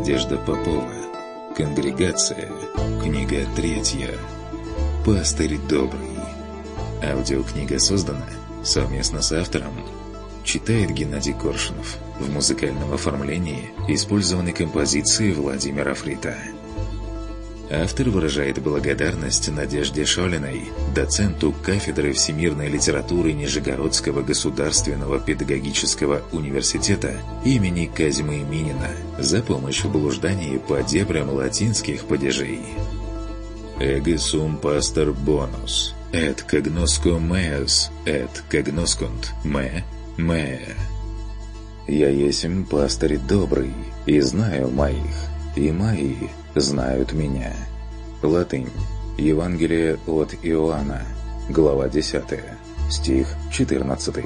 Надежда Попова. Конгрегация. Книга 3. Пастырь добрый. Аудиокнига создана совместно с автором. Читает Геннадий Коршунов. В музыкальном оформлении использованы композиции Владимира Фрита. Автор выражает благодарность Надежде Шолиной, доценту кафедры всемирной литературы Нижегородского государственного педагогического университета имени Козьмы Минина, за помощь в блуждании по дебрям латинских падежей. «Эге сум пастор бонус, et cognosco meas, et cognoscunt me, me». «Я есмь пастырь добрый, и знаю моих, и мои знают меня». Латынь. Евангелие от Иоанна, глава 10, стих 14.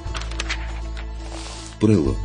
Пролог.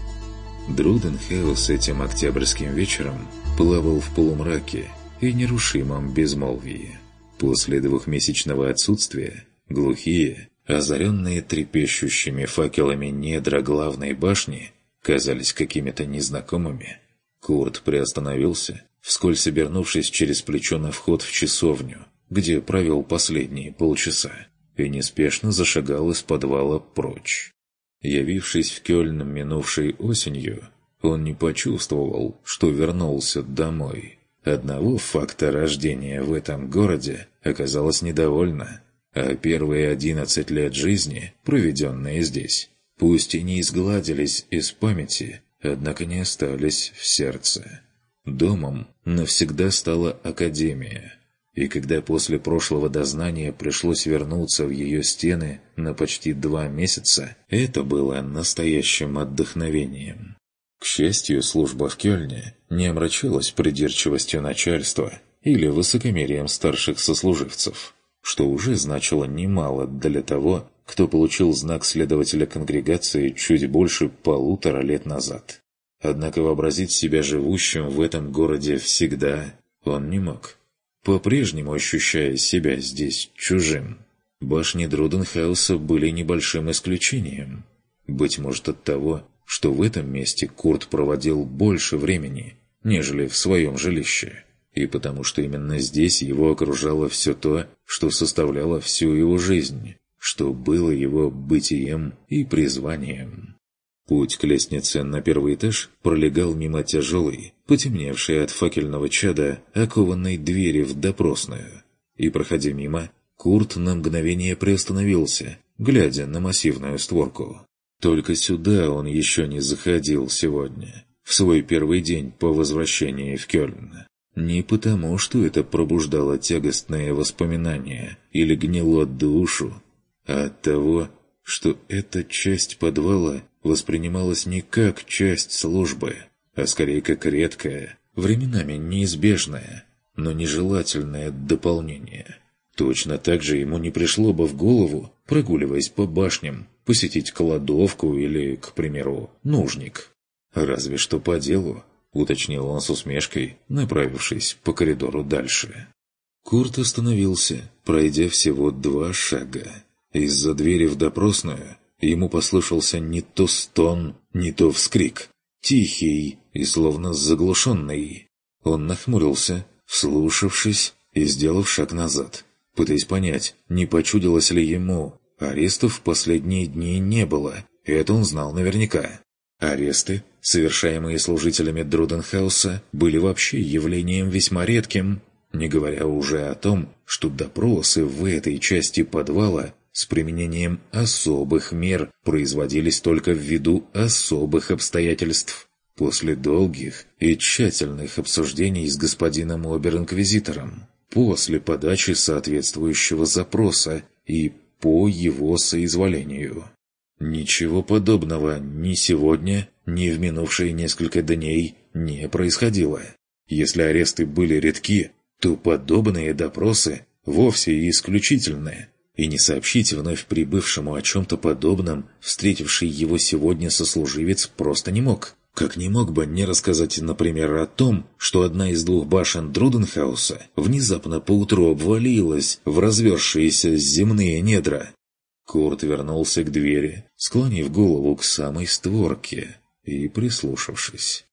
Друденхаус этим октябрьским вечером плавал в полумраке и нерушимом безмолвии. После двухмесячного отсутствия глухие, озаренные трепещущими факелами недра главной башни казались какими-то незнакомыми. Курт приостановился, вскользь обернувшись через плечо на вход в часовню, где провел последние полчаса, и неспешно зашагал из подвала прочь. Явившись в Кёльн минувшей осенью, он не почувствовал, что вернулся домой. Одного факта рождения в этом городе оказалось недовольно, а первые 11 лет жизни, проведенные здесь, пусть и не изгладились из памяти, однако не остались в сердце. Домом навсегда стала академия, и когда после прошлого дознания пришлось вернуться в ее стены на почти 2 месяца, это было настоящим отдохновением. К счастью, служба в Кёльне не омрачилась придирчивостью начальства или высокомерием старших сослуживцев, что уже значило немало для того, кто получил знак следователя конгрегации чуть больше 1,5 лет назад. Однако вообразить себя живущим в этом городе всегда он не мог, по-прежнему ощущая себя здесь чужим. Башни Друденхауса были небольшим исключением. Быть может от того, что в этом месте Курт проводил больше времени, нежели в своем жилище, и потому что именно здесь его окружало все то, что составляло всю его жизнь, что было его бытием и призванием. Путь к лестнице на первый этаж пролегал мимо тяжелой, потемневшей от факельного чада, окованной двери в допросную. И, проходя мимо, Курт на мгновение приостановился, глядя на массивную створку. Только сюда он еще не заходил сегодня, в свой первый день по возвращении в Кёльн. Не потому, что это пробуждало тягостные воспоминания или гнило душу, а от того, что эта часть подвала воспринималась не как часть службы, а скорее как редкое, временами неизбежное, но нежелательное дополнение. Точно так же ему не пришло бы в голову, прогуливаясь по башням, посетить кладовку или, к примеру, нужник. «Разве что по делу», — уточнил он с усмешкой, направившись по коридору дальше. Курт остановился, пройдя всего 2 шага. Из-за двери в допросную ему послышался не то стон, не то вскрик, тихий и словно заглушенный. Он нахмурился, вслушавшись и сделав шаг назад, пытаясь понять, не почудилось ли ему. Арестов в последние дни не было, это он знал наверняка. Аресты, совершаемые служителями Друденхауса, были вообще явлением весьма редким, не говоря уже о том, что допросы в этой части подвала с применением особых мер производились только ввиду особых обстоятельств, после долгих и тщательных обсуждений с господином обер-инквизитором, после подачи соответствующего запроса и по его соизволению. Ничего подобного ни сегодня, ни в минувшие несколько дней не происходило. Если аресты были редки, то подобные допросы вовсе исключительны. И не сообщить вновь прибывшему о чем-то подобном встретивший его сегодня сослуживец просто не мог. Как не мог бы не рассказать, например, о том, что одна из 2 башен Друденхауса внезапно поутру обвалилась в разверзшиеся земные недра. Курт вернулся к двери, склонив голову к самой створке и прислушавшись.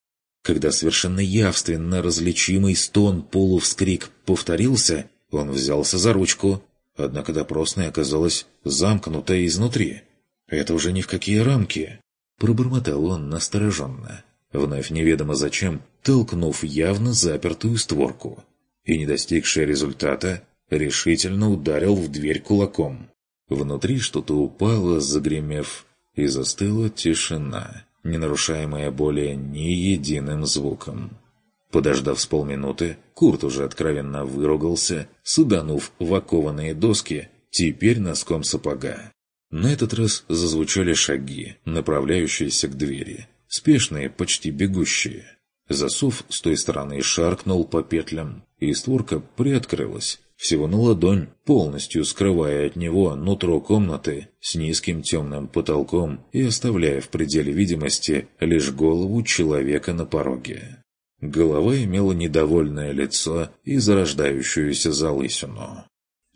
Когда совершенно явственно различимый стон-полувскрик повторился, он взялся за ручку. Однако допросная оказалась замкнутая изнутри. «Это уже ни в какие рамки!» Пробормотал он настороженно, вновь неведомо зачем, толкнув явно запертую створку. И, не достигший результата, решительно ударил в дверь кулаком. Внутри что-то упало, загремев, и застыла тишина, не нарушаемая более ни единым звуком. Подождав с полминуты, Курт уже откровенно выругался, суданув в окованные доски, теперь носком сапога. На этот раз зазвучали шаги, направляющиеся к двери, спешные, почти бегущие. Засов с той стороны шаркнул по петлям, и створка приоткрылась, всего на ладонь, полностью скрывая от него нутро комнаты с низким темным потолком и оставляя в пределе видимости лишь голову человека на пороге. Голова имела недовольное лицо и зарождающуюся залысину.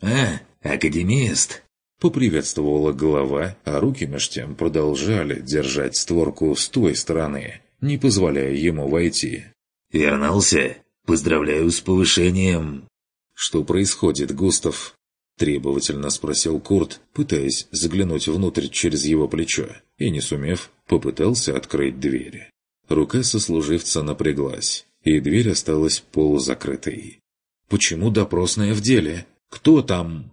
Академист!» — поприветствовала голова, а руки меж тем продолжали держать створку с той стороны, не позволяя ему войти. «Вернулся? Поздравляю с повышением!» «Что происходит, Густав?» — требовательно спросил Курт, пытаясь заглянуть внутрь через его плечо, и, не сумев, попытался открыть дверь. Рука сослуживца напряглась, и дверь осталась полузакрытой. «Почему допросная в деле? Кто там?»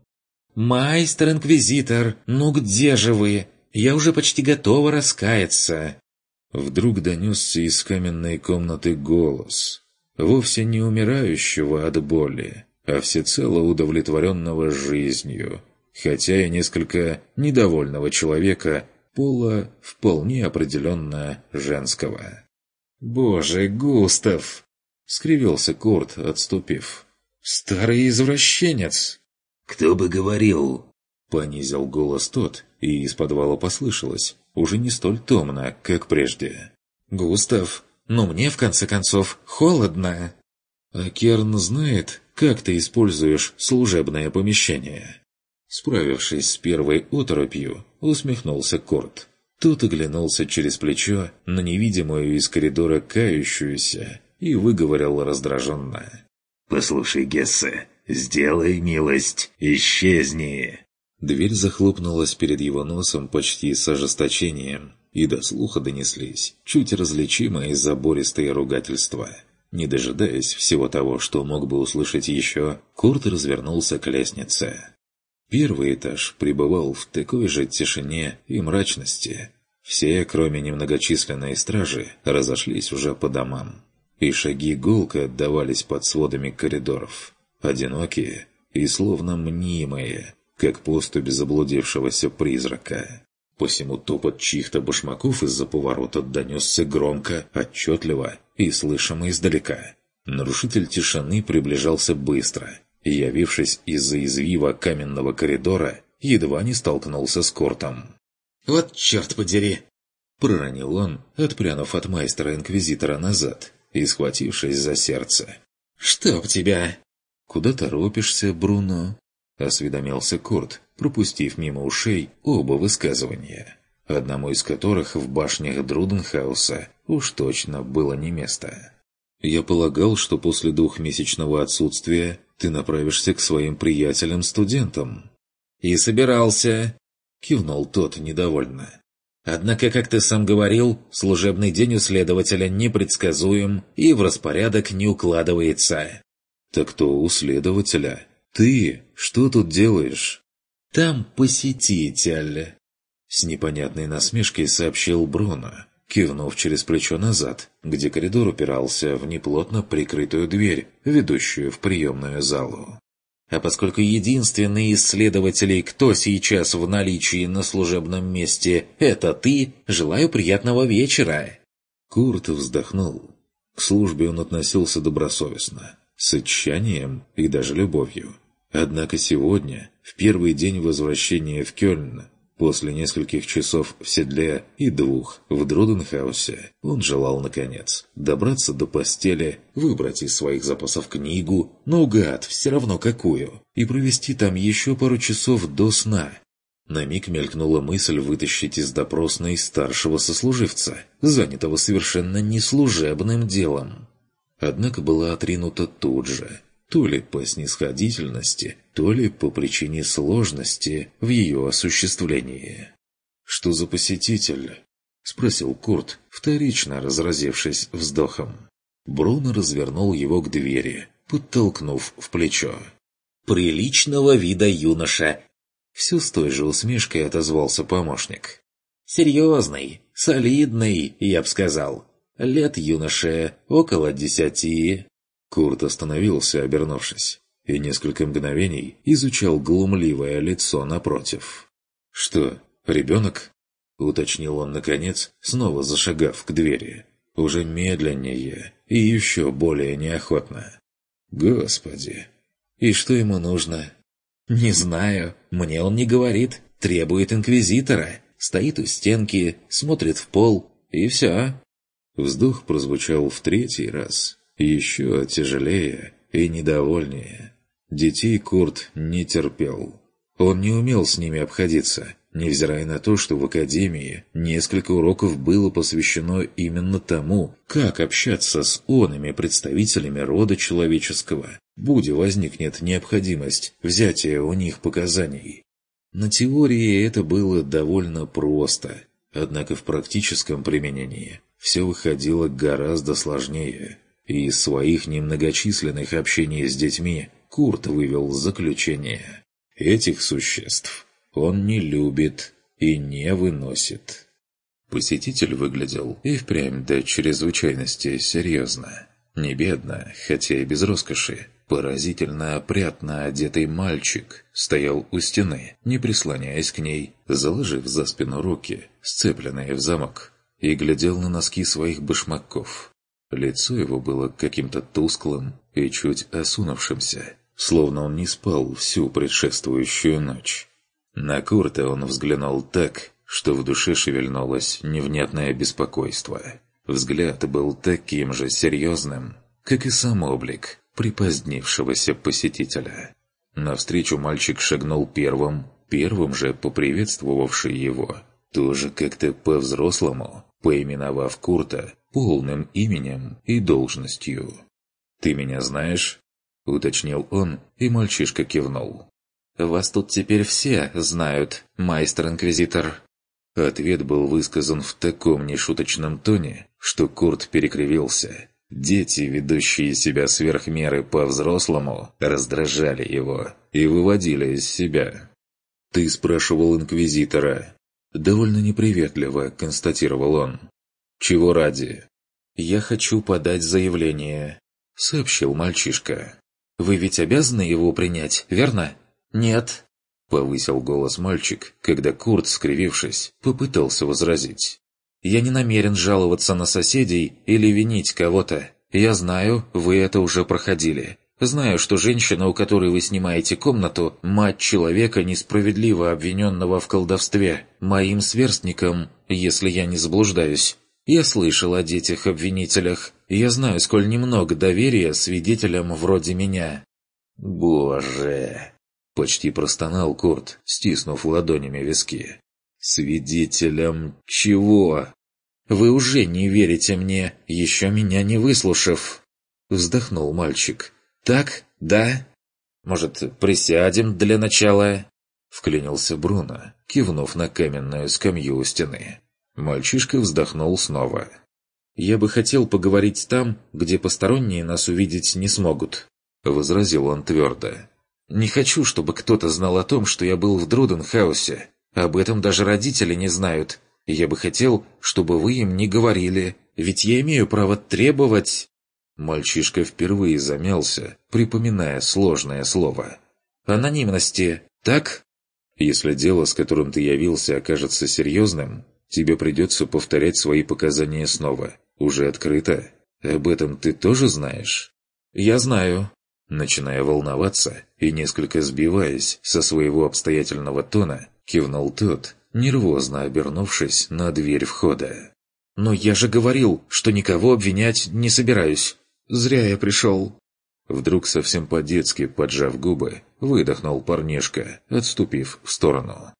«Майстер-инквизитор, ну где же вы? Я уже почти готова раскаяться!» Вдруг донесся из каменной комнаты голос, вовсе не умирающего от боли, а всецело удовлетворенного жизнью, хотя и несколько недовольного человека, пола вполне определенно женского. «Боже, Густав!» — скривился Курт, отступив. «Старый извращенец!» «Кто бы говорил?» — понизил голос тот, и из подвала послышалось, уже не столь томно, как прежде. «Густав, но мне, в конце концов, холодно!» «А Керн знает, как ты используешь служебное помещение?» Справившись с первой оторопью, усмехнулся Курт. Тот оглянулся через плечо на невидимую из коридора кающуюся и выговорил раздраженно. «Послушай, Гессе, сделай милость, исчезни!» Дверь захлопнулась перед его носом почти с ожесточением, и до слуха донеслись чуть различимые забористые ругательства. Не дожидаясь всего того, что мог бы услышать еще, Курт развернулся к лестнице. Первый этаж пребывал в такой же тишине и мрачности. Все, кроме немногочисленной стражи, разошлись уже по домам. И шаги гулко отдавались под сводами коридоров. Одинокие и словно мнимые, как поступь заблудившегося призрака. Посему топот чьих-то башмаков из-за поворота донесся громко, отчетливо и слышимо издалека. Нарушитель тишины приближался быстро, и, явившись из-за извива каменного коридора, едва не столкнулся с Куртом. «Вот черт подери!» — проронил он, отпрянув от майстера-инквизитора назад и схватившись за сердце. «Чтоб тебя!» «Куда торопишься, Бруно?» — осведомился Курт, пропустив мимо ушей оба высказывания, одному из которых в башнях Друденхауса уж точно было не место. «Я полагал, что после двухмесячного отсутствия ты направишься к своим приятелям-студентам». «И собирался», — кивнул тот недовольно. «Однако, как ты сам говорил, служебный день у следователя непредсказуем и в распорядок не укладывается». «Так кто у следователя? Ты что тут делаешь?» «Там посетитель», — с непонятной насмешкой сообщил Бруно, кивнув через плечо назад, где коридор упирался в неплотно прикрытую дверь, ведущую в приемную залу. «А поскольку единственный из следователей, кто сейчас в наличии на служебном месте, это ты, желаю приятного вечера!» Курт вздохнул. К службе он относился добросовестно, с отчаянием и даже любовью. Однако сегодня, в первый день возвращения в Кёльн, после нескольких часов в седле и 2 в Друденхаусе, он желал, наконец, добраться до постели, выбрать из своих запасов книгу, наугад, все равно какую, и провести там еще пару часов до сна. На миг мелькнула мысль вытащить из допросной старшего сослуживца, занятого совершенно неслужебным делом. Однако была отринута тут же, то ли по снисходительности, то ли по причине сложности в ее осуществлении. «Что за посетитель?» — спросил Курт, вторично разразившись вздохом. Бруно развернул его к двери, подтолкнув в плечо. «Приличного вида юноша!» Все с той же усмешкой отозвался помощник. «Серьезный, солидный, я б сказал. Лет юноше около 10. Курт остановился, обернувшись, и несколько мгновений изучал глумливое лицо напротив. «Что, ребенок?» — уточнил он наконец, снова зашагав к двери. Уже медленнее и еще более неохотно. «Господи! И что ему нужно?» «Не знаю. Мне он не говорит. Требует инквизитора. Стоит у стенки, смотрит в пол, и все». Вздох прозвучал в третий раз, еще тяжелее и недовольнее. Детей Курт не терпел. Он не умел с ними обходиться, невзирая на то, что в академии несколько уроков было посвящено именно тому, как общаться с оными представителями рода человеческого, будь возникнет необходимость взятия у них показаний. На теории это было довольно просто, однако в практическом применении все выходило гораздо сложнее, и из своих немногочисленных общений с детьми Курт вывел заключение. Этих существ он не любит и не выносит. Посетитель выглядел и впрямь до чрезвычайности серьезно. Не бедно, хотя и без роскоши. Поразительно опрятно одетый мальчик стоял у стены, не прислоняясь к ней, заложив за спину руки, сцепленные в замок, и глядел на носки своих башмаков. Лицо его было каким-то тусклым и чуть осунувшимся, словно он не спал всю предшествующую ночь. На Курта он взглянул так, что в душе шевельнулось невнятное беспокойство. Взгляд был таким же серьезным, как и сам облик припозднившегося посетителя. Навстречу мальчик шагнул первым же поприветствовавший его, тоже как-то по-взрослому, поименовав Курта полным именем и должностью. «Ты меня знаешь?» — уточнил он, и мальчишка кивнул. «Вас тут теперь все знают, майстер-инквизитор». Ответ был высказан в таком нешуточном тоне, что Курт перекривился. Дети, ведущие себя сверх меры по-взрослому, раздражали его и выводили из себя. «Ты спрашивал инквизитора?» Довольно неприветливо констатировал он. «Чего ради?» «Я хочу подать заявление», — сообщил мальчишка. «Вы ведь обязаны его принять, верно?» «Нет», — повысил голос мальчик, когда Курт, скривившись, попытался возразить. «Я не намерен жаловаться на соседей или винить кого-то. Я знаю, вы это уже проходили. Знаю, что женщина, у которой вы снимаете комнату, мать человека, несправедливо обвиненного в колдовстве, моим сверстником, если я не заблуждаюсь. Я слышал о детях-обвинителях, и я знаю, сколь немного доверия свидетелям вроде меня». «Боже!» — почти простонал Курт, стиснув ладонями виски. «Свидетелям чего?» «Вы уже не верите мне, еще меня не выслушав!» Вздохнул мальчик. «Так, да? Может, присядем для начала?» Вклинился Бруно, кивнув на каменную скамью у стены. Мальчишка вздохнул снова. «Я бы хотел поговорить там, где посторонние нас увидеть не смогут», — возразил он твердо. «Не хочу, чтобы кто-то знал о том, что я был в Друденхаусе. Об этом даже родители не знают. Я бы хотел, чтобы вы им не говорили, ведь я имею право требовать...» Мальчишка впервые замялся, припоминая сложное слово. «Анонимности, так?» «Если дело, с которым ты явился, окажется серьезным, тебе придется повторять свои показания снова. Уже открыто. Об этом ты тоже знаешь?» «Я знаю». Начиная волноваться и несколько сбиваясь со своего обстоятельного тона, кивнул тот, нервозно обернувшись на дверь входа. «Но я же говорил, что никого обвинять не собираюсь. Зря я пришел». Вдруг совсем по-детски, поджав губы, выдохнул парнишка, отступив в сторону.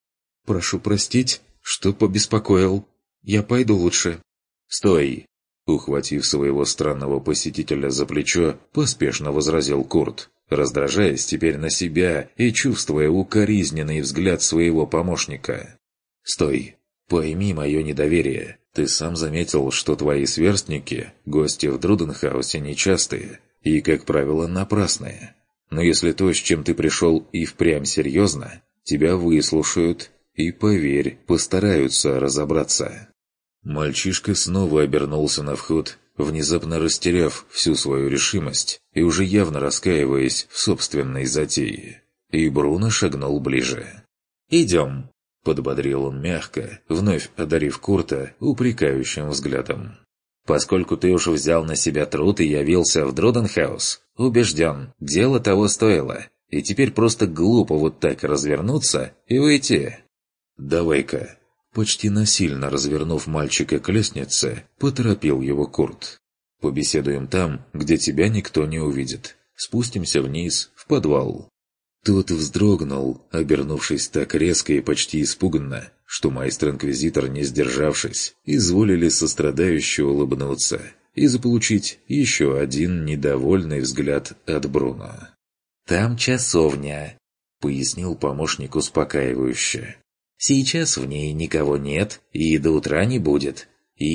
«Прошу простить, что побеспокоил. Я пойду лучше». «Стой!» Ухватив своего странного посетителя за плечо, поспешно возразил Курт, раздражаясь теперь на себя и чувствуя укоризненный взгляд своего помощника. «Стой! Пойми мое недоверие. Ты сам заметил, что твои сверстники, гости в Друденхаусе нечастые и, как правило, напрасные. Но если то, с чем ты пришел, и впрямь серьезно, тебя выслушают и, поверь, постараются разобраться». Мальчишка снова обернулся на вход, внезапно растеряв всю свою решимость и уже явно раскаиваясь в собственной затее. И Бруно шагнул ближе. «Идем», — подбодрил он мягко, вновь одарив Курта упрекающим взглядом. «Поскольку ты уж взял на себя труд и явился в Друденхаус, убежден, дело того стоило, и теперь просто глупо вот так развернуться и уйти. Давай-ка». Почти насильно развернув мальчика к лестнице, поторопил его Курт. «Побеседуем там, где тебя никто не увидит. Спустимся вниз, в подвал». Тот вздрогнул, обернувшись так резко и почти испуганно, что майстер-инквизитор, не сдержавшись, изволили сострадающе улыбнуться и заполучить еще один недовольный взгляд от Бруно. «Там часовня», — пояснил помощник успокаивающе. «Сейчас в ней никого нет и до утра не будет.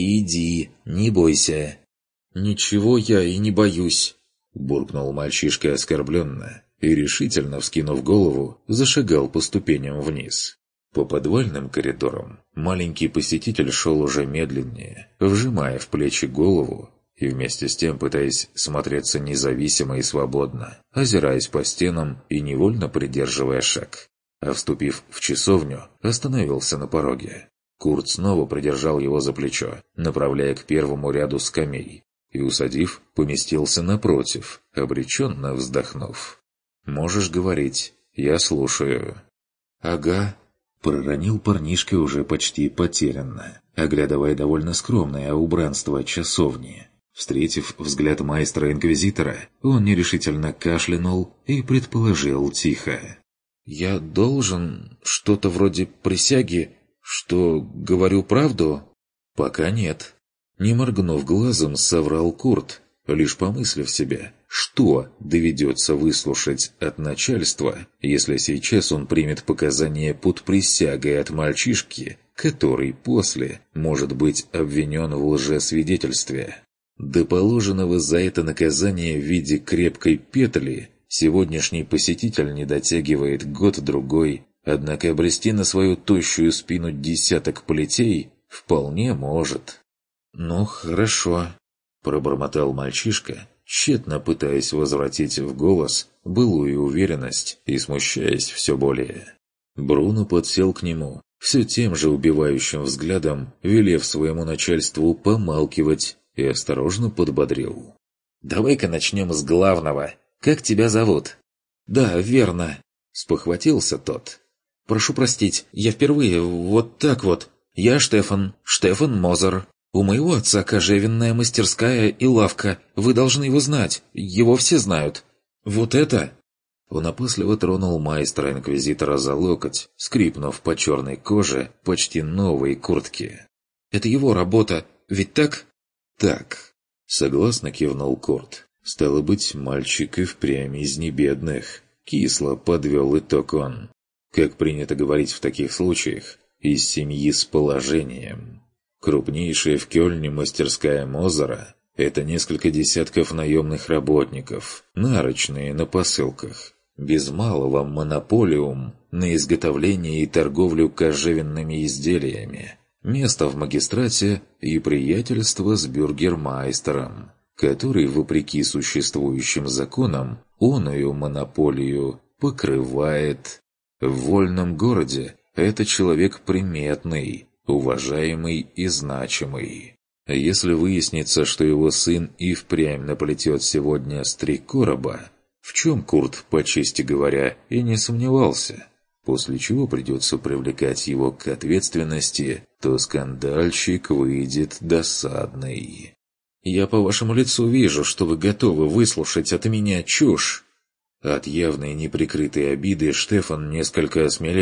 Иди, не бойся». «Ничего я и не боюсь», — буркнул мальчишка оскорбленно и, решительно вскинув голову, зашагал по ступеням вниз. По подвальным коридорам маленький посетитель шел уже медленнее, вжимая в плечи голову и вместе с тем пытаясь смотреться независимо и свободно, озираясь по стенам и невольно придерживая шаг. А вступив в часовню, остановился на пороге. Курт снова придержал его за плечо, направляя к первому ряду скамей, и, усадив, поместился напротив, обреченно вздохнув. «Можешь говорить, я слушаю». «Ага», — проронил парнишка уже почти потерянно, оглядывая довольно скромное убранство часовни. Встретив взгляд майстра-инквизитора, он нерешительно кашлянул и предположил тихо: «Я должен что-то вроде присяги, что говорю правду?» «Пока нет». Не моргнув глазом, соврал Курт, лишь помыслив себе, что доведется выслушать от начальства, если сейчас он примет показания под присягой от мальчишки, который после может быть обвинен в лжесвидетельстве. До положенного за это наказания в виде крепкой петли сегодняшний посетитель не дотягивает год-другой, однако обрести на свою тощую спину десяток плетей вполне может. «Ну, хорошо», — пробормотал мальчишка, тщетно пытаясь возвратить в голос былую уверенность и смущаясь все более. Бруно подсел к нему, все тем же убивающим взглядом, велев своему начальству помалкивать, и осторожно подбодрил. «Давай-ка начнем с главного. Как тебя зовут?» «Да, верно», — спохватился тот. «Прошу простить, я впервые вот так вот. Я Штефан Мозер. У моего отца кожевенная мастерская и лавка. Вы должны его знать. Его все знают. Вот это...» Он опасливо тронул майстра-инквизитора за локоть, скрипнув по черной коже почти новой куртки. «Это его работа, ведь так?» «Так», — согласно кивнул Курт. «Стало быть, мальчик и впрямь из небедных». Кисло подвел итог он. Как принято говорить в таких случаях, из семьи с положением. Крупнейшая в Кёльне мастерская Мозера – это несколько десятков наемных работников, нарочные на посылках. Без малого монополиум на изготовление и торговлю кожевенными изделиями. Место в магистрате и приятельство с бюргермайстером, который, вопреки существующим законам, оную монополию покрывает. В вольном городе это человек приметный, уважаемый и значимый. Если выяснится, что его сын и впрямь наплетет сегодня с 3 короба, в чем Курт, по чести говоря, и не сомневался, после чего придется привлекать его к ответственности, то скандальщик выйдет досадный. «Я по вашему лицу вижу, что вы готовы выслушать от меня чушь». От явной неприкрытой обиды Штефан несколько осмелел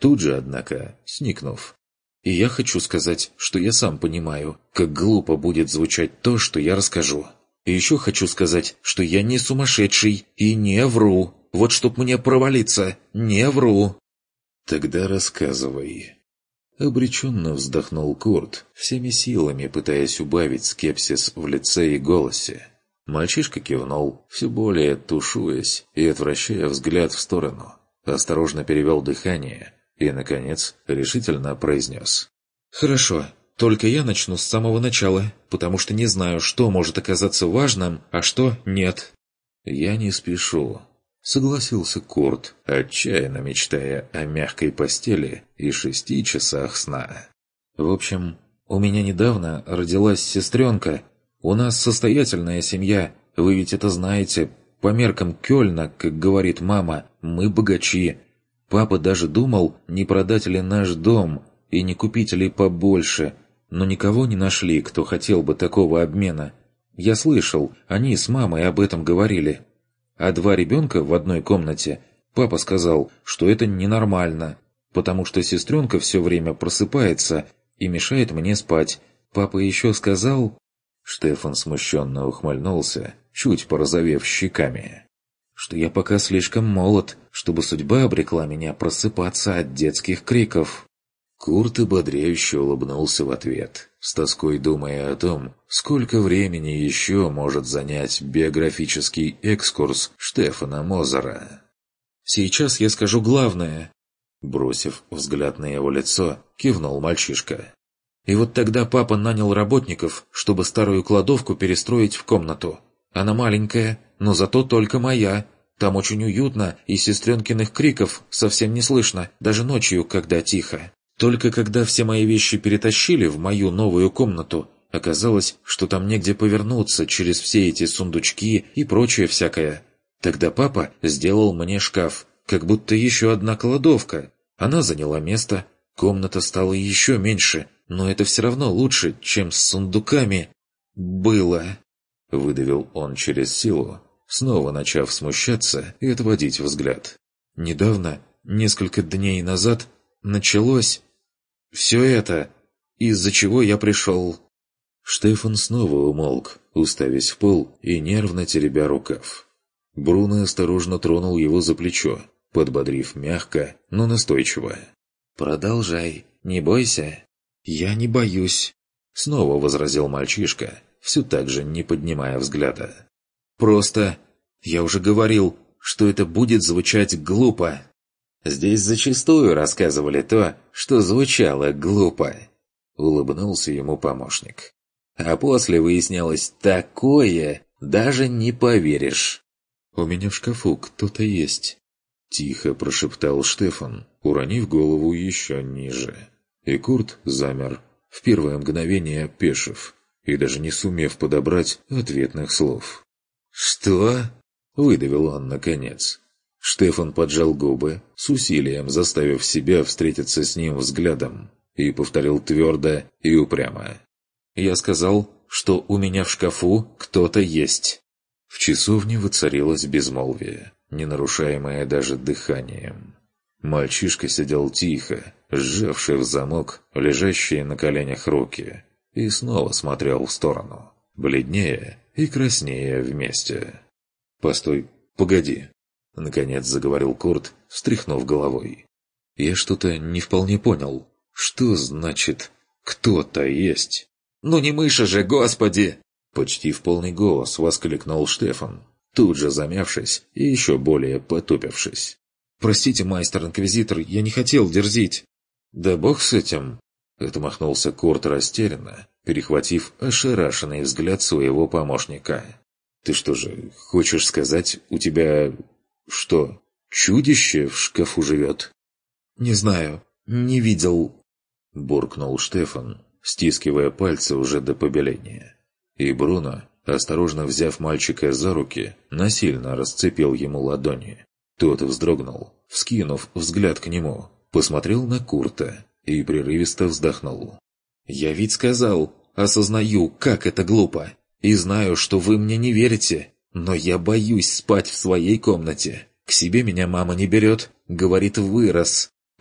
Тут же, однако, сникнув. «И я хочу сказать, что я сам понимаю, как глупо будет звучать то, что я расскажу. И еще хочу сказать, что я не сумасшедший и не вру. Вот чтоб мне провалиться, не вру». «Тогда рассказывай». Обреченно вздохнул Курт, всеми силами пытаясь убавить скепсис в лице и голосе. Мальчишка кивнул, все более тушуясь и отвращая взгляд в сторону. Осторожно перевел дыхание и, наконец, решительно произнес. «Хорошо, только я начну с самого начала, потому что не знаю, что может оказаться важным, а что нет». «Я не спешу», — согласился Курт, отчаянно мечтая о мягкой постели и 6 часах сна. «В общем, у меня недавно родилась сестренка. У нас состоятельная семья, вы ведь это знаете. По меркам Кёльна, как говорит мама, мы богачи. Папа даже думал, не продать ли наш дом и не купить ли побольше, но никого не нашли, кто хотел бы такого обмена. Я слышал, они с мамой об этом говорили. А 2 ребенка в одной комнате, папа сказал, что это ненормально, потому что сестренка все время просыпается и мешает мне спать. Папа еще сказал...» Штефан смущенно ухмыльнулся, чуть порозовев щеками. «Что я пока слишком молод, чтобы судьба обрекла меня просыпаться от детских криков». Курт ободряюще улыбнулся в ответ, с тоской думая о том, сколько времени еще может занять биографический экскурс Штефана Мозера. «Сейчас я скажу главное», — бросив взгляд на его лицо, кивнул мальчишка. «И вот тогда папа нанял работников, чтобы старую кладовку перестроить в комнату. Она маленькая, но зато только моя. Там очень уютно, и сестренкиных криков совсем не слышно, даже ночью, когда тихо. Только когда все мои вещи перетащили в мою новую комнату, оказалось, что там негде повернуться через все эти сундучки и прочее всякое. Тогда папа сделал мне шкаф, как будто еще одна кладовка. Она заняла место, комната стала еще меньше, но это все равно лучше, чем с сундуками. Было». Выдавил он через силу, снова начав смущаться и отводить взгляд. «Недавно, несколько дней назад, началось все это, из-за чего я пришел». Штефан снова умолк, уставясь в пол и нервно теребя рукав. Бруно осторожно тронул его за плечо, подбодрив мягко, но настойчиво. «Продолжай, не бойся». «Я не боюсь», — снова возразил мальчишка, все так же не поднимая взгляда. «Просто я уже говорил, что это будет звучать глупо». «Здесь зачастую рассказывали то, что звучало глупо», — улыбнулся ему помощник. «А после выяснялось такое, даже не поверишь». «У меня в шкафу кто-то есть», — тихо прошептал Штефан, уронив голову еще ниже. И Курт замер, в первое мгновение опешив, и даже не сумев подобрать ответных слов. «Что?» — выдавил он наконец. Штефан поджал губы, с усилием заставив себя встретиться с ним взглядом, и повторил твердо и упрямо. «Я сказал, что у меня в шкафу кто-то есть». В часовне воцарилось безмолвие, не нарушаемое даже дыханием. Мальчишка сидел тихо, сжавший в замок лежащие на коленях руки, и снова смотрел в сторону, бледнее и краснее вместе. «Постой, погоди», — наконец заговорил Курт, встряхнув головой. «Я что-то не вполне понял. Что значит «кто-то есть»?» «Ну не мыши же, господи!» Почти в полный голос воскликнул Штефан, тут же замявшись и еще более потупившись. «Простите, майстер-инквизитор, я не хотел дерзить». «Да бог с этим!» — отмахнулся Курт растерянно, перехватив ошарашенный взгляд своего помощника. «Ты что же, хочешь сказать, у тебя... что, чудище в шкафу живет?» «Не знаю, не видел», — буркнул Штефан, стискивая пальцы уже до побеления. И Бруно, осторожно взяв мальчика за руки, насильно расцепил ему ладони. Тот вздрогнул, вскинув взгляд к нему, посмотрел на Курта и прерывисто вздохнул. «Я ведь сказал, осознаю, как это глупо, и знаю, что вы мне не верите, но я боюсь спать в своей комнате. К себе меня мама не берет, говорит, вырос.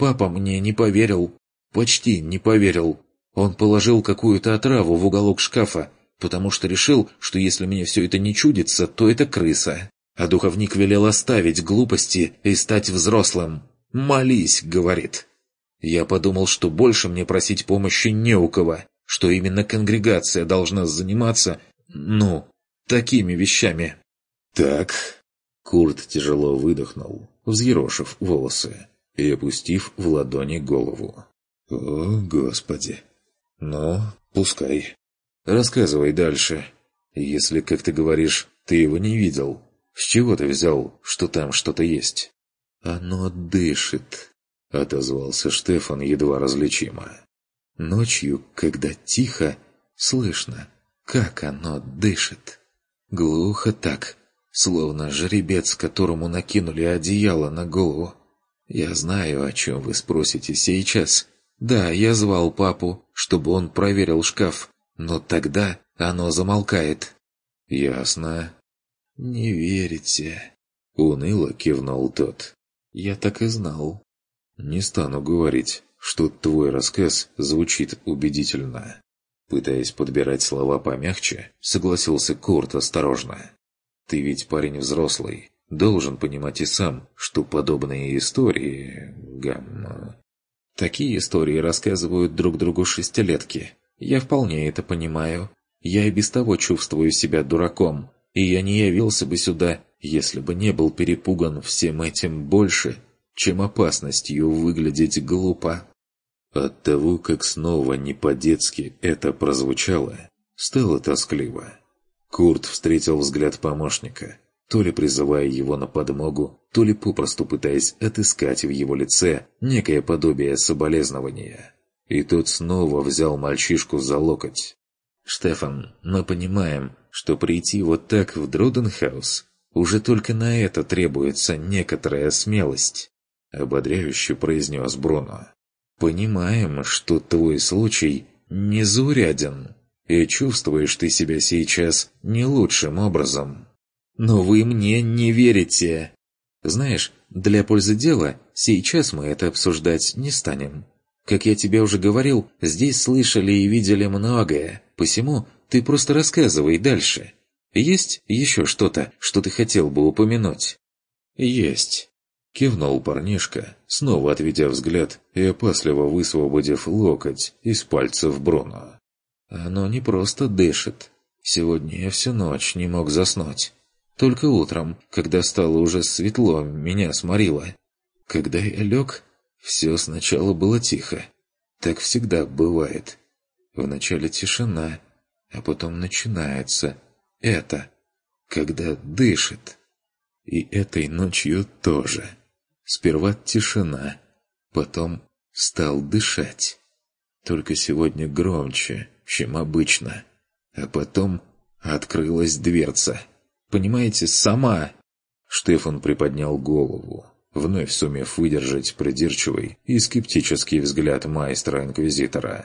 Папа мне не поверил. Почти не поверил. Он положил какую-то отраву в уголок шкафа, потому что решил, что если мне все это не чудится, то это крыса. А духовник велел оставить глупости и стать взрослым. «Молись», — говорит. Я подумал, что больше мне просить помощи не у кого, что именно конгрегация должна заниматься, такими вещами. «Так...» Курт тяжело выдохнул, взъерошив волосы и опустив в ладони голову. «О, Господи! Ну, пускай. Рассказывай дальше. Если, как ты говоришь, ты его не видел, с чего ты взял, что там что-то есть?» «Оно дышит», — отозвался Штефан едва различимо. «Ночью, когда тихо, слышно, как оно дышит. Глухо так, словно жеребец, которому накинули одеяло на голову. Я знаю, о чем вы спросите сейчас. Да, я звал папу, чтобы он проверил шкаф, но тогда оно замолкает». «Ясно». «Не верите?» — уныло кивнул тот. «Я так и знал». «Не стану говорить, что твой рассказ звучит убедительно». Пытаясь подбирать слова помягче, согласился Курт осторожно. «Ты ведь парень взрослый, должен понимать и сам, что подобные истории... Такие истории рассказывают друг другу шестилетки. Я вполне это понимаю. Я и без того чувствую себя дураком, и я не явился бы сюда, если бы не был перепуган всем этим больше, чем опасностью выглядеть глупо». От того, как снова не по-детски это прозвучало, стало тоскливо. Курт встретил взгляд помощника, то ли призывая его на подмогу, то ли попросту пытаясь отыскать в его лице некое подобие соболезнования. И тот снова взял мальчишку за локоть. «Штефан, мы понимаем, что прийти вот так в Дроденхаус уже только на это требуется некоторая смелость», — ободряюще произнес Бруно. «Понимаем, что твой случай незауряден, и чувствуешь ты себя сейчас не лучшим образом. Но вы мне не верите. Знаешь, для пользы дела сейчас мы это обсуждать не станем. Как я тебе уже говорил, здесь слышали и видели многое, посему ты просто рассказывай дальше. Есть еще что-то, что ты хотел бы упомянуть?» «Есть». Кивнул парнишка, снова отведя взгляд и опасливо высвободив локоть из пальцев Бруно. «Оно не просто дышит. Сегодня я всю ночь не мог заснуть. Только утром, когда стало уже светло, меня сморило. Когда я лег, все сначала было тихо. Так всегда бывает. Вначале тишина, а потом начинается это, когда дышит. И этой ночью тоже. Сперва тишина, потом стал дышать. Только сегодня громче, чем обычно. А потом открылась дверца. Понимаете, сама...» Штефан приподнял голову, вновь сумев выдержать придирчивый и скептический взгляд маэстро-инквизитора.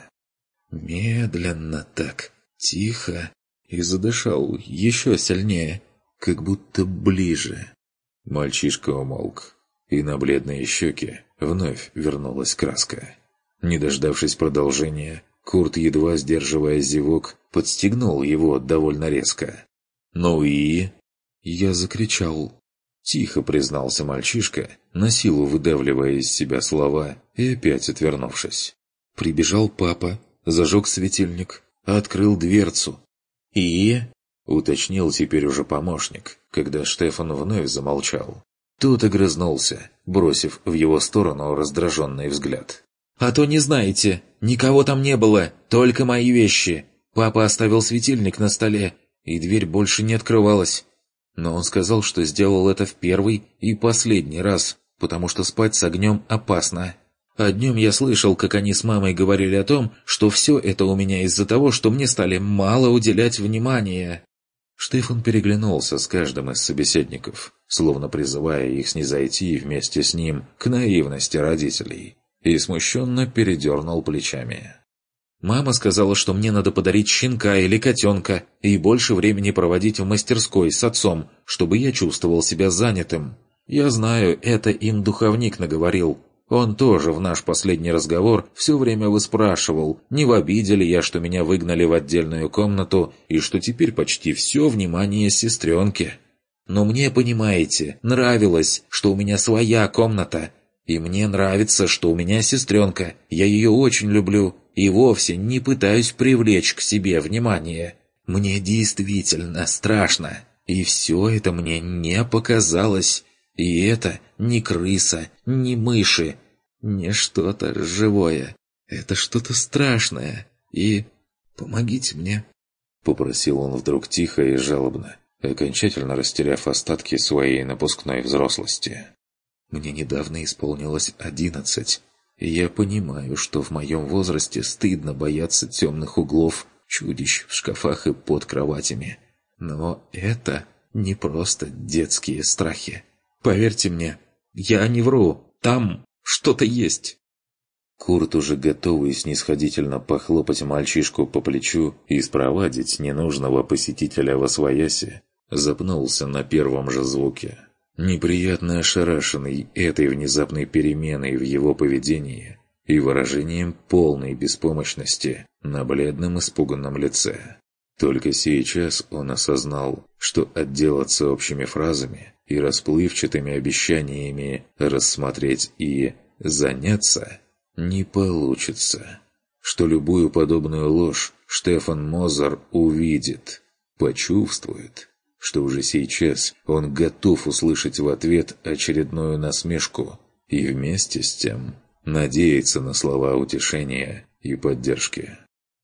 Медленно так, тихо, и задышал еще сильнее, как будто ближе. Мальчишка умолк, и на бледные щеки вновь вернулась краска. Не дождавшись продолжения, Курт, едва сдерживая зевок, подстегнул его довольно резко. «Ну и...» Я закричал. Тихо признался мальчишка, на силу выдавливая из себя слова и опять отвернувшись. Прибежал папа, зажег светильник, открыл дверцу. «И?» — уточнил теперь уже помощник, когда Штефан вновь замолчал. Тот огрызнулся, бросив в его сторону раздраженный взгляд. «А то не знаете, никого там не было, только мои вещи. Папа оставил светильник на столе, и дверь больше не открывалась. Но он сказал, что сделал это в первый и последний раз, потому что спать с огнем опасно. А днем я слышал, как они с мамой говорили о том, что все это у меня из-за того, что мне стали мало уделять внимания». Штефан переглянулся с каждым из собеседников, словно призывая их снизойти вместе с ним к наивности родителей, и смущенно передернул плечами. «Мама сказала, что мне надо подарить щенка или котенка и больше времени проводить в мастерской с отцом, чтобы я чувствовал себя занятым. Я знаю, это им духовник наговорил. Он тоже в наш последний разговор все время выспрашивал, не в обиде ли я, что меня выгнали в отдельную комнату, и что теперь почти все внимание сестренке. Но мне, понимаете, нравилось, что у меня своя комната. И мне нравится, что у меня сестренка. Я ее очень люблю и вовсе не пытаюсь привлечь к себе внимание. Мне действительно страшно. И все это мне не показалось. И это не крыса, не мыши, не что-то живое. Это что-то страшное. И помогите мне. Попросил он вдруг тихо и жалобно, окончательно растеряв остатки своей напускной взрослости. Мне недавно исполнилось 11, и я понимаю, что в моем возрасте стыдно бояться темных углов, чудищ в шкафах и под кроватями. Но это не просто детские страхи. Поверьте мне, я не вру, там что-то есть. Курт, уже готовый снисходительно похлопать мальчишку по плечу и спровадить ненужного посетителя восвояси, запнулся на первом же звуке. Неприятно ошарашенный этой внезапной переменой в его поведении и выражением полной беспомощности на бледном испуганном лице. Только сейчас он осознал, что отделаться общими фразами и расплывчатыми обещаниями рассмотреть и заняться не получится, что любую подобную ложь Штефан Мозер увидит, почувствует, что уже сейчас он готов услышать в ответ очередную насмешку и вместе с тем надеяться на слова утешения и поддержки.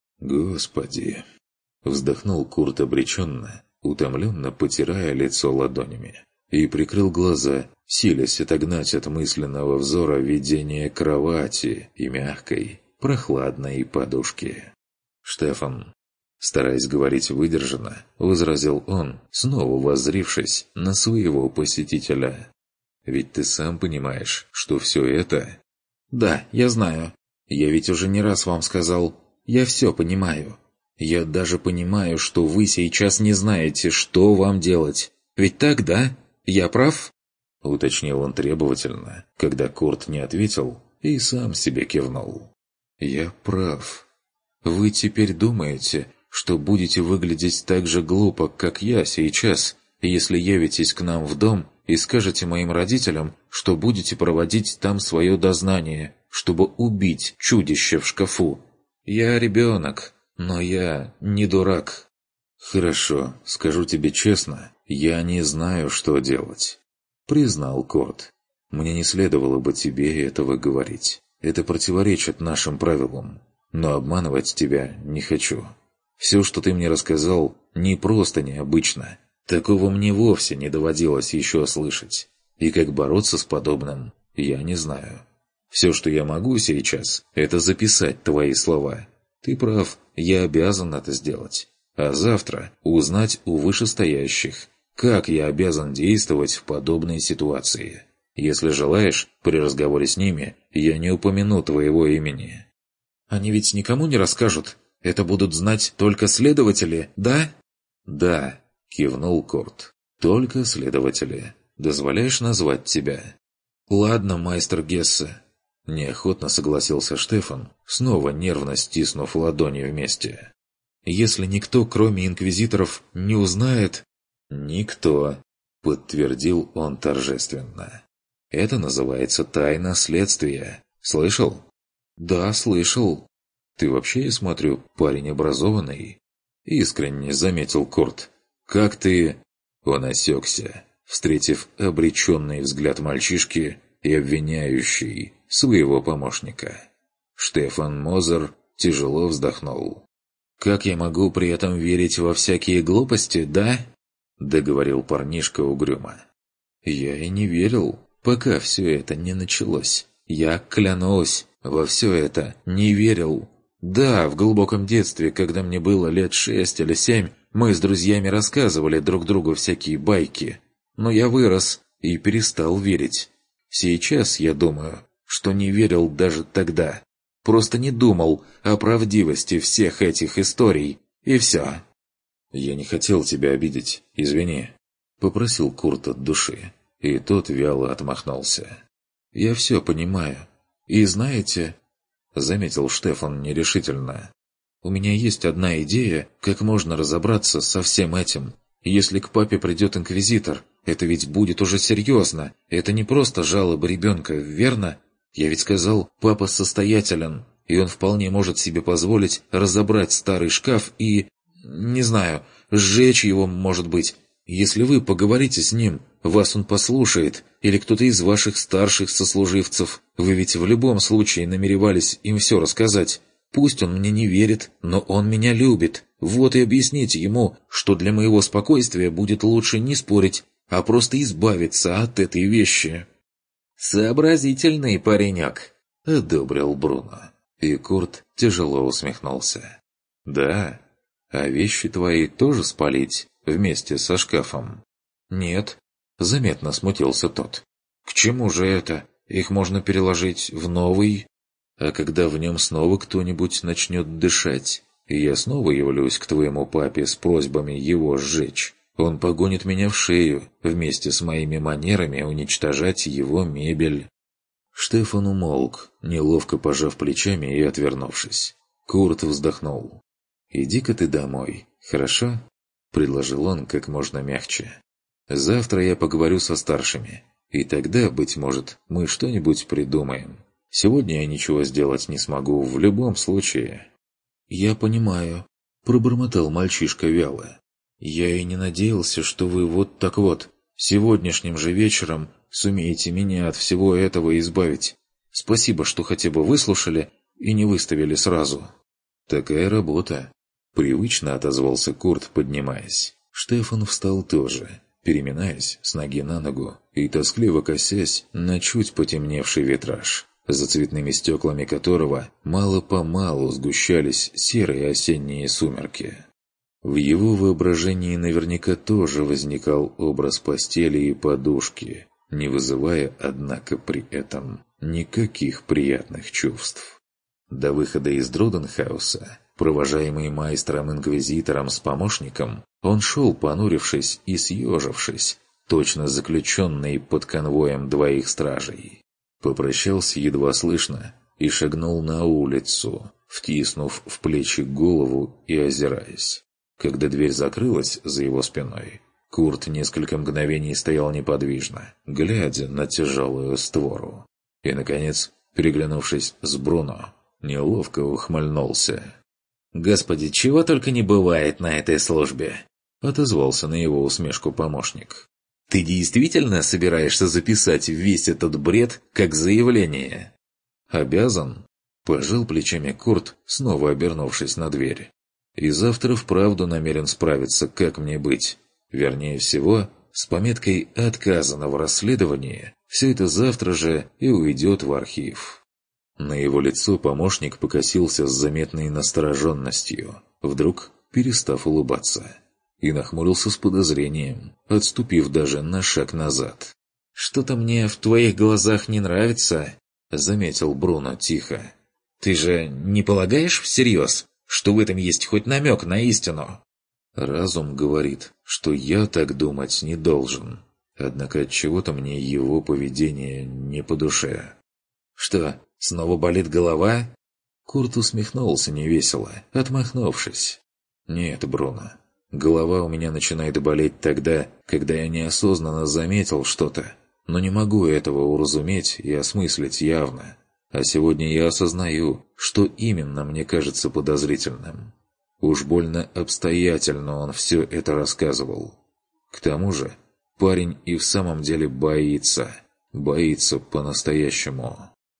«Господи!» — вздохнул Курт обреченно, утомленно потирая лицо ладонями, и прикрыл глаза, силясь отогнать от мысленного взора видение кровати и мягкой, прохладной подушки. «Штефан!» Стараясь говорить выдержанно, возразил он, снова воззрившись на своего посетителя. «Ведь ты сам понимаешь, что все это...» «Да, я знаю. Я ведь уже не раз вам сказал. Я все понимаю. Я даже понимаю, что вы сейчас не знаете, что вам делать. Ведь так, да? Я прав?» Уточнил он требовательно, когда Курт не ответил и сам себе кивнул. «Я прав. Вы теперь думаете, что будете выглядеть так же глупо, как я сейчас, если явитесь к нам в дом и скажете моим родителям, что будете проводить там свое дознание, чтобы убить чудище в шкафу. Я ребенок, но я не дурак». «Хорошо, скажу тебе честно, я не знаю, что делать», — признал Курт. «Мне не следовало бы тебе этого говорить. Это противоречит нашим правилам, но обманывать тебя не хочу. Все, что ты мне рассказал, не просто необычно. Такого мне вовсе не доводилось еще слышать. И как бороться с подобным, я не знаю. Все, что я могу сейчас, это записать твои слова. Ты прав, я обязан это сделать. А завтра узнать у вышестоящих, как я обязан действовать в подобной ситуации. Если желаешь, при разговоре с ними я не упомяну твоего имени». «Они ведь никому не расскажут? Это будут знать только следователи, да?» «Да», — кивнул Курт. «Только следователи. Дозволяешь назвать тебя?» «Ладно, майстер Гессе», — неохотно согласился Штефан, снова нервно стиснув ладони вместе. «Если никто, кроме инквизиторов, не узнает...» «Никто», — подтвердил он торжественно. «Это называется тайна следствия. Слышал?» «Да, слышал. Ты вообще, я смотрю, парень образованный», — искренне заметил Курт. «Как ты...» Он осекся, встретив обреченный взгляд мальчишки и обвиняющий своего помощника. Штефан Мозер тяжело вздохнул. «Как я могу при этом верить во всякие глупости, да?» — договорил парнишка угрюмо. «Я и не верил, пока все это не началось. Я, клянусь, во все это не верил. Да, в глубоком детстве, когда мне было лет 6 или 7, мы с друзьями рассказывали друг другу всякие байки. Но я вырос и перестал верить. Сейчас я думаю, что не верил даже тогда. Просто не думал о правдивости всех этих историй, и все». «Я не хотел тебя обидеть, извини», — попросил Курт от души, и тот вяло отмахнулся. «Я все понимаю, И знаете, — заметил Штефан нерешительно, — у меня есть одна идея, как можно разобраться со всем этим. Если к папе придет инквизитор, это ведь будет уже серьезно. Это не просто жалоба ребенка, верно? Я ведь сказал, папа состоятелен, и он вполне может себе позволить разобрать старый шкаф и... не знаю, сжечь его, может быть. Если вы поговорите с ним, вас он послушает, или кто-то из ваших старших сослуживцев. Вы ведь в любом случае намеревались им все рассказать. Пусть он мне не верит, но он меня любит. Вот и объясните ему, что для моего спокойствия будет лучше не спорить, а просто избавиться от этой вещи». «Сообразительный паренек», — одобрил Бруно. И Курт тяжело усмехнулся. «Да? А вещи твои тоже спалить вместе со шкафом?» «Нет», — заметно смутился тот. «К чему же это? Их можно переложить в новый...» «А когда в нем снова кто-нибудь начнет дышать, и я снова явлюсь к твоему папе с просьбами его сжечь, он погонит меня в шею вместе с моими манерами уничтожать его мебель». Штефан умолк, неловко пожав плечами и отвернувшись. Курт вздохнул. «Иди-ка ты домой, хорошо?» — предложил он как можно мягче. «Завтра я поговорю со старшими, и тогда, быть может, мы что-нибудь придумаем. Сегодня я ничего сделать не смогу в любом случае». «Я понимаю», — пробормотал мальчишка вяло. «Я и не надеялся, что вы вот так вот, сегодняшним же вечером, сумеете меня от всего этого избавить. Спасибо, что хотя бы выслушали и не выставили сразу». «Такая работа», — привычно отозвался Курт, поднимаясь. Штефан встал тоже, переминаясь с ноги на ногу и тоскливо косясь на чуть потемневший витраж, за цветными стеклами которого мало-помалу сгущались серые осенние сумерки. В его воображении наверняка тоже возникал образ постели и подушки, не вызывая, однако, при этом никаких приятных чувств. До выхода из Дроденхауса, провожаемый майстром-инквизитором с помощником, он шел, понурившись и съежившись, точно заключенный под конвоем двоих стражей. Попрощался едва слышно и шагнул на улицу, втиснув в плечи голову и озираясь. Когда дверь закрылась за его спиной, Курт несколько мгновений стоял неподвижно, глядя на тяжелую створу. И, наконец, переглянувшись с Бруно, неловко ухмыльнулся. «Господи, чего только не бывает на этой службе!» — отозвался на его усмешку помощник. «Ты действительно собираешься записать весь этот бред как заявление?» «Обязан?» — пожал плечами Курт, снова обернувшись на дверь. «И завтра вправду намерен справиться, как мне быть. Вернее всего, с пометкой «Отказано в расследовании». Все это завтра же и уйдет в архив». На его лицо помощник покосился с заметной настороженностью, вдруг перестав улыбаться, и нахмурился с подозрением, отступив даже на шаг назад. «Что-то мне в твоих глазах не нравится», — заметил Бруно тихо. «Ты же не полагаешь всерьез, что в этом есть хоть намек на истину?» Разум говорит, что я так думать не должен, однако отчего-то мне его поведение не по душе. «Что, снова болит голова?» Курт усмехнулся невесело, отмахнувшись. «Нет, Бруно, голова у меня начинает болеть тогда, когда я неосознанно заметил что-то, но не могу этого уразуметь и осмыслить явно. А сегодня я осознаю, что именно мне кажется подозрительным. Уж больно обстоятельно он все это рассказывал. К тому же, парень и в самом деле боится по-настоящему».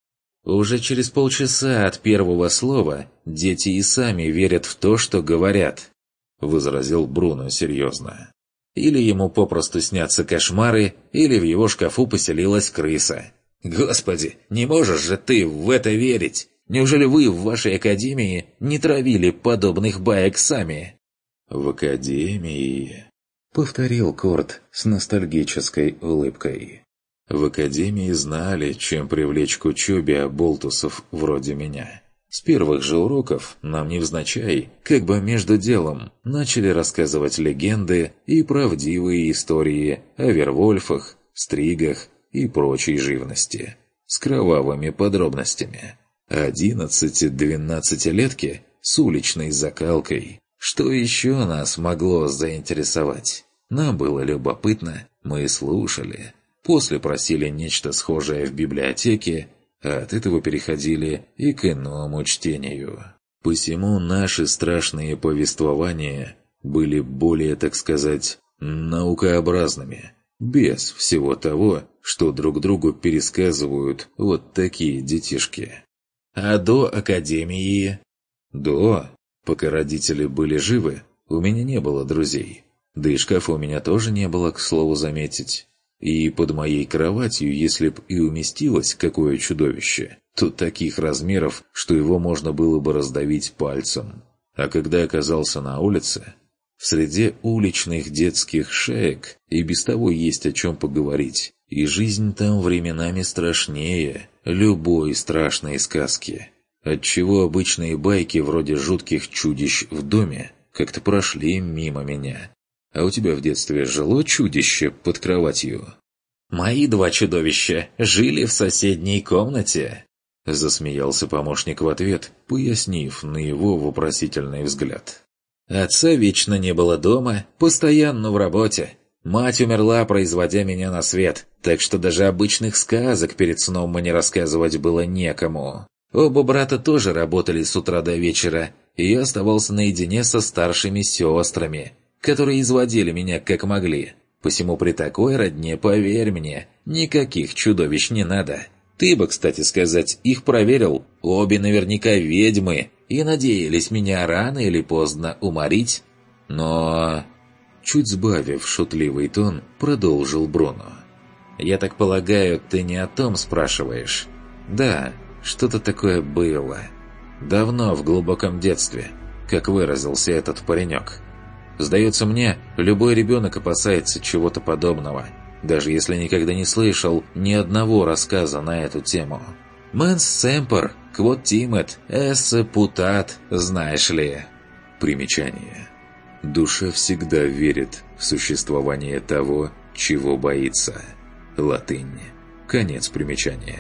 «Уже через полчаса от первого слова дети и сами верят в то, что говорят», — возразил Бруно серьезно. «Или ему попросту снятся кошмары, или в его шкафу поселилась крыса. Господи, не можешь же ты в это верить! Неужели вы в вашей академии не травили подобных баек сами?» «В академии», — повторил Курт с ностальгической улыбкой. «В академии знали, чем привлечь к учебе оболтусов вроде меня. С первых же уроков нам невзначай, как бы между делом, начали рассказывать легенды и правдивые истории о вервольфах, стригах и прочей живности. с кровавыми подробностями. 11-12-летки с уличной закалкой. Что еще нас могло заинтересовать? Нам было любопытно, мы слушали. После просили нечто схожее в библиотеке, а от этого переходили и к иному чтению. Посему наши страшные повествования были более, так сказать, наукообразными, без всего того, что друг другу пересказывают вот такие детишки. А до академии? До, пока родители были живы, у меня не было друзей. Да и шкафа у меня тоже не было, к слову заметить. И под моей кроватью, если б и уместилось какое чудовище, то таких размеров, что его можно было бы раздавить пальцем. А когда оказался на улице, в среде уличных детских шаек и без того есть о чем поговорить. И жизнь там временами страшнее любой страшной сказки. Отчего обычные байки вроде жутких чудищ в доме как-то прошли мимо меня. А у тебя в детстве жило чудище под кроватью? «Мои 2 чудовища жили в соседней комнате», — засмеялся помощник в ответ, пояснив на его вопросительный взгляд. «Отца вечно не было дома, постоянно в работе. Мать умерла, производя меня на свет, так что даже обычных сказок перед сном мне рассказывать было некому. Оба брата тоже работали с утра до вечера, и я оставался наедине со старшими сестрами, которые изводили меня как могли. Посему при такой родне, поверь мне, никаких чудовищ не надо. Ты бы, кстати сказать, их проверил. Обе наверняка ведьмы и надеялись меня рано или поздно уморить. Но...» Чуть сбавив шутливый тон, продолжил Бруно. «Я так полагаю, ты не о том спрашиваешь?» «Да, что-то такое было. Давно, в глубоком детстве, как выразился этот паренек. Сдается мне, любой ребенок опасается чего-то подобного, даже если никогда не слышал ни одного рассказа на эту тему. «Мэнс семпер, квот тимет, эссе путат», знаешь ли. Примечание. Душа всегда верит в существование того, чего боится. Латынь. Конец примечания.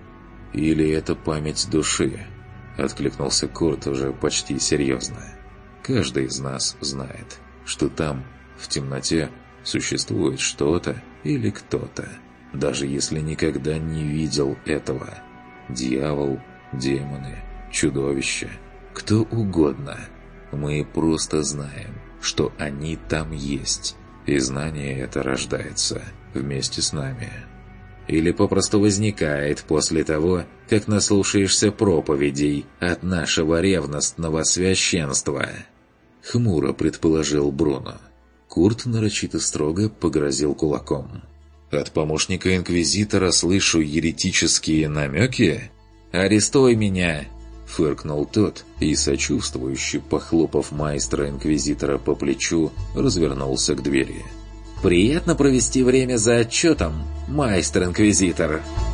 «Или это память души?» — откликнулся Курт уже почти серьезно. «Каждый из нас знает, что там, в темноте, существует что-то или кто-то, даже если никогда не видел этого. Дьявол, демоны, чудовища, кто угодно. Мы просто знаем, что они там есть, и знание это рождается вместе с нами. Или попросту возникает после того, как наслушаешься проповедей от нашего ревностного священства», — хмуро предположил Бруно. Курт нарочито строго погрозил кулаком. «От помощника инквизитора слышу еретические намеки? Арестуй меня!» — фыркнул тот и, сочувствующе похлопав майстра-инквизитора по плечу, развернулся к двери. «Приятно провести время за отчетом, майстер-инквизитор!»